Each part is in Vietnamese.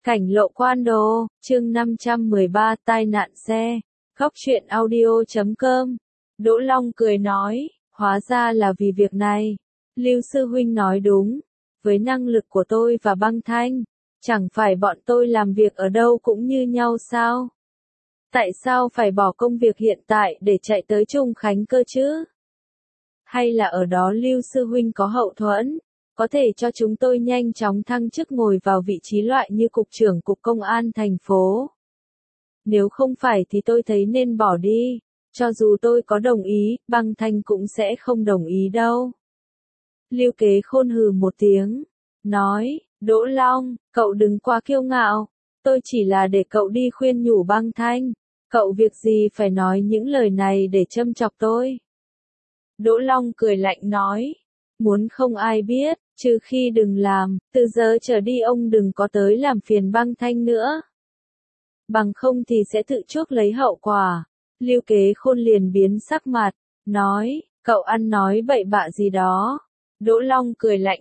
Cảnh lộ quan đồ, chương 513 tai nạn xe. Góc truyện audio.com. Đỗ Long cười nói, hóa ra là vì việc này. Lưu sư huynh nói đúng, với năng lực của tôi và Băng Thanh, chẳng phải bọn tôi làm việc ở đâu cũng như nhau sao? Tại sao phải bỏ công việc hiện tại để chạy tới Trung Khánh cơ chứ? Hay là ở đó Lưu sư huynh có hậu thuẫn, có thể cho chúng tôi nhanh chóng thăng chức ngồi vào vị trí loại như cục trưởng cục công an thành phố? Nếu không phải thì tôi thấy nên bỏ đi, cho dù tôi có đồng ý, Băng Thanh cũng sẽ không đồng ý đâu. Lưu Kế Khôn hừ một tiếng, nói, Đỗ Long, cậu đừng quá kiêu ngạo, tôi chỉ là để cậu đi khuyên nhủ Băng Thanh, cậu việc gì phải nói những lời này để châm chọc tôi. Đỗ Long cười lạnh nói, muốn không ai biết, trừ khi đừng làm, từ giờ trở đi ông đừng có tới làm phiền Băng Thanh nữa. Bằng không thì sẽ tự chuốc lấy hậu quả. Lưu Kế Khôn liền biến sắc mặt, nói, cậu ăn nói bậy bạ gì đó. Đỗ Long cười lạnh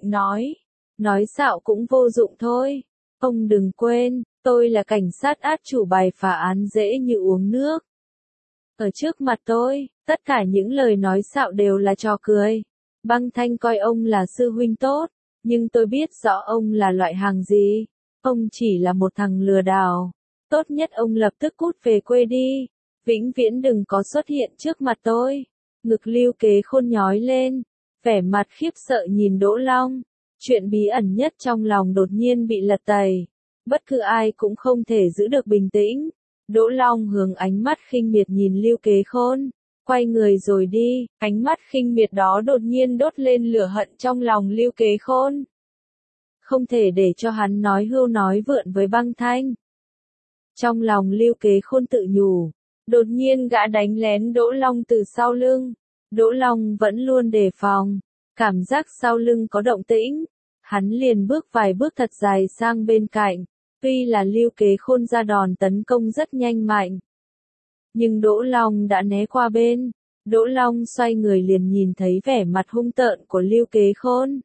nói xạo cũng vô dụng thôi. Ông đừng quên, tôi là cảnh sát át chủ bài phá án dễ như uống nước. Ở trước mặt tôi, tất cả những lời nói xạo đều là trò cười. Băng Thanh coi ông là sư huynh tốt, nhưng tôi biết rõ ông là loại hàng gì. Ông chỉ là một thằng lừa đảo. Tốt nhất ông lập tức cút về quê đi. Vĩnh viễn đừng có xuất hiện trước mặt tôi. Ngực Lưu Kế Khôn nhói lên, vẻ mặt khiếp sợ nhìn Đỗ Long. Chuyện bí ẩn nhất trong lòng đột nhiên bị lật tẩy. Bất cứ ai cũng không thể giữ được bình tĩnh. Đỗ Long hướng ánh mắt khinh miệt nhìn Lưu Kế Khôn, quay người rồi đi. Ánh mắt khinh miệt đó đột nhiên đốt lên lửa hận trong lòng Lưu Kế Khôn. Không thể để cho hắn nói hưu nói vượn với Băng Thanh. Trong lòng Lưu Kế Khôn tự nhủ, đột nhiên gã đánh lén Đỗ Long từ sau lưng. Đỗ Long vẫn luôn đề phòng, cảm giác sau lưng có động tĩnh, hắn liền bước vài bước thật dài sang bên cạnh. Tuy là Lưu Kế Khôn ra đòn tấn công rất nhanh mạnh, nhưng Đỗ Long đã né qua bên. Đỗ Long xoay người liền nhìn thấy vẻ mặt hung tợn của Lưu Kế Khôn.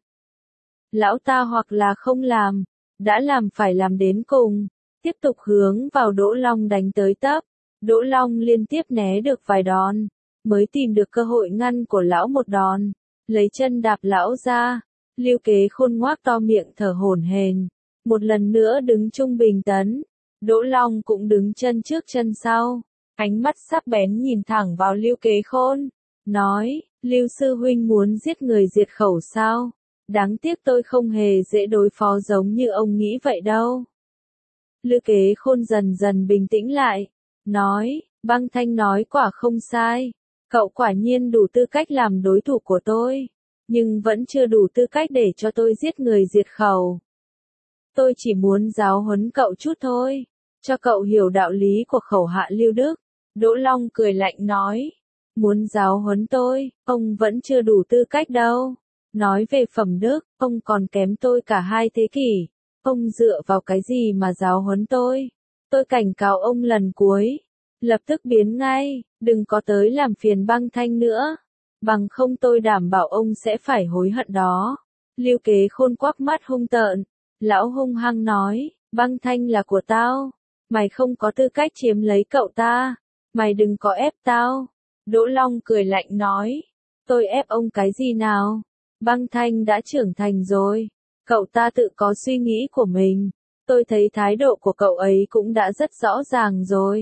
Lão ta hoặc là không làm, đã làm phải làm đến cùng. Tiếp tục hướng vào Đỗ Long đánh tới tấp. Đỗ Long liên tiếp né được vài đòn, mới tìm được cơ hội ngăn của lão một đòn, lấy chân đạp lão ra. Lưu Kế Khôn ngoác to miệng thở hổn hển, một lần nữa đứng trung bình tấn. Đỗ Long cũng đứng chân trước chân sau, ánh mắt sắc bén nhìn thẳng vào Lưu Kế Khôn, nói, Lưu sư huynh muốn giết người diệt khẩu sao? Đáng tiếc tôi không hề dễ đối phó giống như ông nghĩ vậy đâu. Lưu Kế Khôn dần dần bình tĩnh lại, nói, Băng Thanh nói quả không sai, cậu quả nhiên đủ tư cách làm đối thủ của tôi, nhưng vẫn chưa đủ tư cách để cho tôi giết người diệt khẩu. Tôi chỉ muốn giáo huấn cậu chút thôi, cho cậu hiểu đạo lý của khẩu hạ lưu đức. Đỗ Long cười lạnh nói, muốn giáo huấn tôi, ông vẫn chưa đủ tư cách đâu. Nói về phẩm đức, ông còn kém tôi cả 2 thế kỷ. Ông dựa vào cái gì mà giáo huấn tôi? Tôi cảnh cáo ông lần cuối. Lập tức biến ngay, đừng có tới làm phiền Băng Thanh nữa. Bằng không tôi đảm bảo ông sẽ phải hối hận đó. Lưu Kế Khôn quắc mắt hung tợn. Lão hung hăng nói, Băng Thanh là của tao. Mày không có tư cách chiếm lấy cậu ta. Mày đừng có ép tao. Đỗ Long cười lạnh nói, tôi ép ông cái gì nào? Băng Thanh đã trưởng thành rồi. Cậu ta tự có suy nghĩ của mình. Tôi thấy thái độ của cậu ấy cũng đã rất rõ ràng rồi.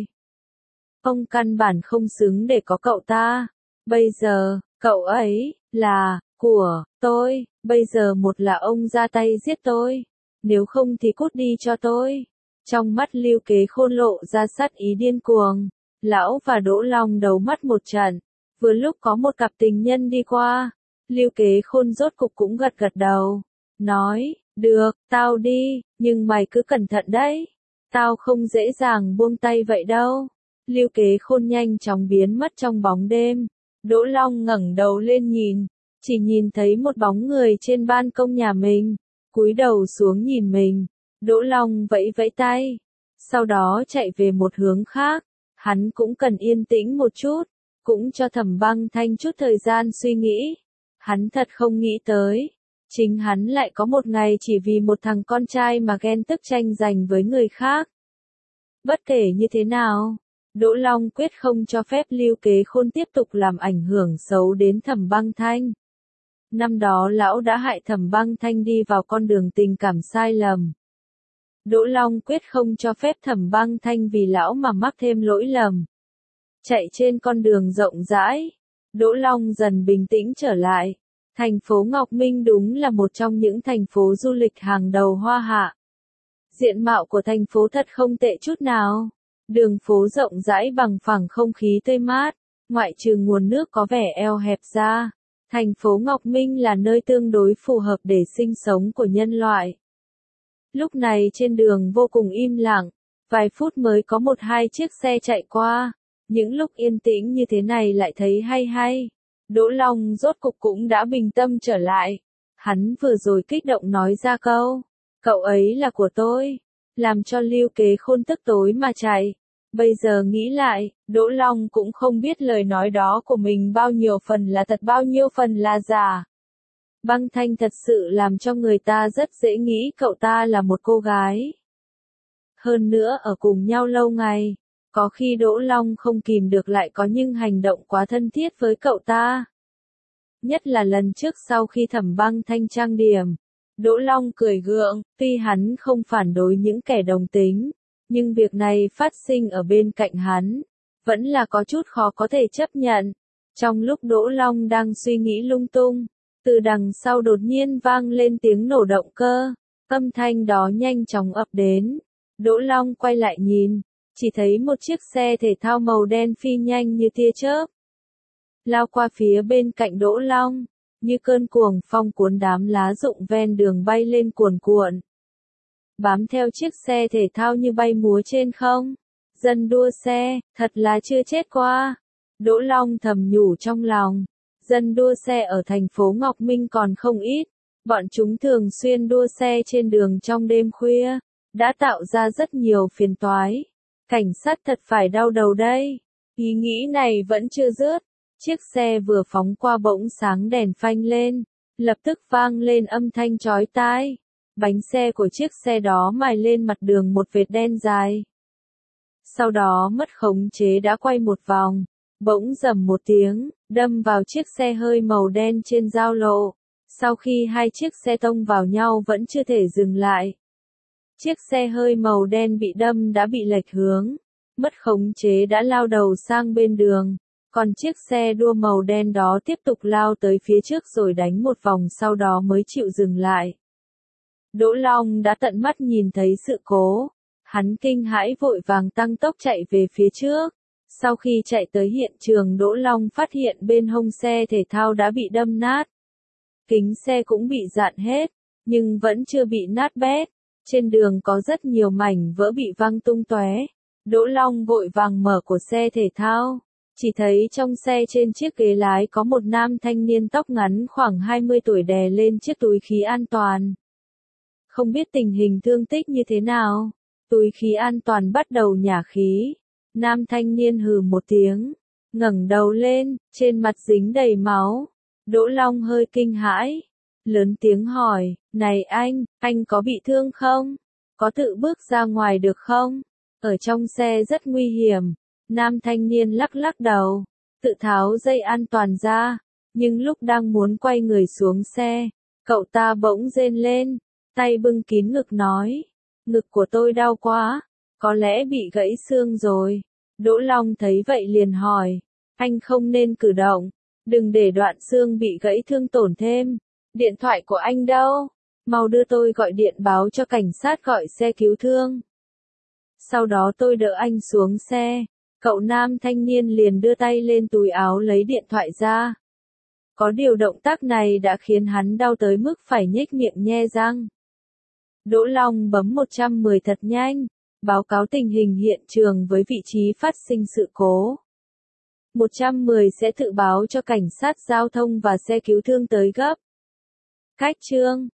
Ông căn bản không xứng để có cậu ta. Bây giờ, cậu ấy là của tôi. Bây giờ một là ông ra tay giết tôi. Nếu không thì cút đi cho tôi. Trong mắt Lưu Kế Khôn lộ ra sát ý điên cuồng. Lão và Đỗ Long đấu mắt một trận. Vừa lúc có một cặp tình nhân đi qua. Lưu Kế Khôn rốt cục cũng gật gật đầu. Nói, được, tao đi, nhưng mày cứ cẩn thận đấy. Tao không dễ dàng buông tay vậy đâu. Lưu Kế Khôn nhanh chóng biến mất trong bóng đêm. Đỗ Long ngẩng đầu lên nhìn, chỉ nhìn thấy một bóng người trên ban công nhà mình, cúi đầu xuống nhìn mình. Đỗ Long vẫy vẫy tay, sau đó chạy về một hướng khác. Hắn cũng cần yên tĩnh một chút, cũng cho Thẩm Băng Thanh chút thời gian suy nghĩ. Hắn thật không nghĩ tới, Chính hắn lại có một ngày chỉ vì một thằng con trai mà ghen tức tranh giành với người khác. Bất kể như thế nào, Đỗ Long quyết không cho phép Lưu Kế Khôn tiếp tục làm ảnh hưởng xấu đến Thẩm Băng Thanh. Năm đó lão đã hại Thẩm Băng Thanh đi vào con đường tình cảm sai lầm. Đỗ Long quyết không cho phép Thẩm Băng Thanh vì lão mà mắc thêm lỗi lầm. Chạy trên con đường rộng rãi, Đỗ Long dần bình tĩnh trở lại. Thành phố Ngọc Minh đúng là một trong những thành phố du lịch hàng đầu Hoa Hạ. Diện mạo của thành phố thật không tệ chút nào. Đường phố rộng rãi bằng phẳng, không khí tươi mát, ngoại trừ nguồn nước có vẻ eo hẹp ra. Thành phố Ngọc Minh là nơi tương đối phù hợp để sinh sống của nhân loại. Lúc này trên đường vô cùng im lặng, vài phút mới có một hai chiếc xe chạy qua. Những lúc yên tĩnh như thế này lại thấy hay hay. Đỗ Long rốt cục cũng đã bình tâm trở lại. Hắn vừa rồi kích động nói ra câu, cậu ấy là của tôi, làm cho Lưu Kế Khôn tức tối mà chạy. Bây giờ nghĩ lại, Đỗ Long cũng không biết lời nói đó của mình bao nhiêu phần là thật bao nhiêu phần là giả. Băng Thanh thật sự làm cho người ta rất dễ nghĩ cậu ta là một cô gái. Hơn nữa ở cùng nhau lâu ngày, có khi Đỗ Long không kìm được lại có những hành động quá thân thiết với cậu ta. Nhất là lần trước sau khi Thẩm Băng Thanh trang điểm, Đỗ Long cười gượng, tuy hắn không phản đối những kẻ đồng tính, nhưng việc này phát sinh ở bên cạnh hắn, vẫn là có chút khó có thể chấp nhận. Trong lúc Đỗ Long đang suy nghĩ lung tung, từ đằng sau đột nhiên vang lên tiếng nổ động cơ, âm thanh đó nhanh chóng ập đến. Đỗ Long quay lại nhìn, chỉ thấy một chiếc xe thể thao màu đen phi nhanh như tia chớp, lao qua phía bên cạnh Đỗ Long, như cơn cuồng phong cuốn đám lá rụng ven đường bay lên cuồn cuộn. Bám theo chiếc xe thể thao như bay múa trên không. Dân đua xe, thật là chưa chết qua. Đỗ Long thầm nhủ trong lòng. Dân đua xe ở thành phố Ngọc Minh còn không ít. Bọn chúng thường xuyên đua xe trên đường trong đêm khuya, đã tạo ra rất nhiều phiền toái. Cảnh sát thật phải đau đầu đây. Ý nghĩ này vẫn chưa dứt. Chiếc xe vừa phóng qua bỗng sáng đèn phanh lên, lập tức vang lên âm thanh chói tai. Bánh xe của chiếc xe đó mài lên mặt đường một vệt đen dài. Sau đó mất khống chế đã quay một vòng, bỗng rầm một tiếng, đâm vào chiếc xe hơi màu đen trên giao lộ. Sau khi hai chiếc xe tông vào nhau vẫn chưa thể dừng lại. Chiếc xe hơi màu đen bị đâm đã bị lệch hướng, mất khống chế đã lao đầu sang bên đường. Còn chiếc xe đua màu đen đó tiếp tục lao tới phía trước rồi đánh một vòng sau đó mới chịu dừng lại. Đỗ Long đã tận mắt nhìn thấy sự cố. Hắn kinh hãi vội vàng tăng tốc chạy về phía trước. Sau khi chạy tới hiện trường Đỗ Long phát hiện bên hông xe thể thao đã bị đâm nát. Kính xe cũng bị rạn hết, nhưng vẫn chưa bị nát bét. Trên đường có rất nhiều mảnh vỡ bị văng tung tóe. Đỗ Long vội vàng mở cửa xe thể thao. Chỉ thấy trong xe trên chiếc ghế lái có một nam thanh niên tóc ngắn khoảng 20 tuổi đè lên chiếc túi khí an toàn. Không biết tình hình thương tích như thế nào, túi khí an toàn bắt đầu nhả khí. Nam thanh niên hừ một tiếng, ngẩng đầu lên, trên mặt dính đầy máu. Đỗ Long hơi kinh hãi, lớn tiếng hỏi, này anh có bị thương không? Có tự bước ra ngoài được không? Ở trong xe rất nguy hiểm. Nam thanh niên lắc lắc đầu, tự tháo dây an toàn ra, nhưng lúc đang muốn quay người xuống xe, cậu ta bỗng rên lên, tay bưng kín ngực nói, ngực của tôi đau quá, có lẽ bị gãy xương rồi. Đỗ Long thấy vậy liền hỏi, anh không nên cử động, đừng để đoạn xương bị gãy thương tổn thêm. Điện thoại của anh đâu? Mau đưa tôi gọi điện báo cho cảnh sát gọi xe cứu thương. Sau đó tôi đỡ anh xuống xe. Cậu nam thanh niên liền đưa tay lên túi áo lấy điện thoại ra. Có điều động tác này đã khiến hắn đau tới mức phải nhếch miệng nhe răng. Đỗ Long bấm 110 thật nhanh, báo cáo tình hình hiện trường với vị trí phát sinh sự cố. 110 sẽ tự báo cho cảnh sát giao thông và xe cứu thương tới gấp. Cách chương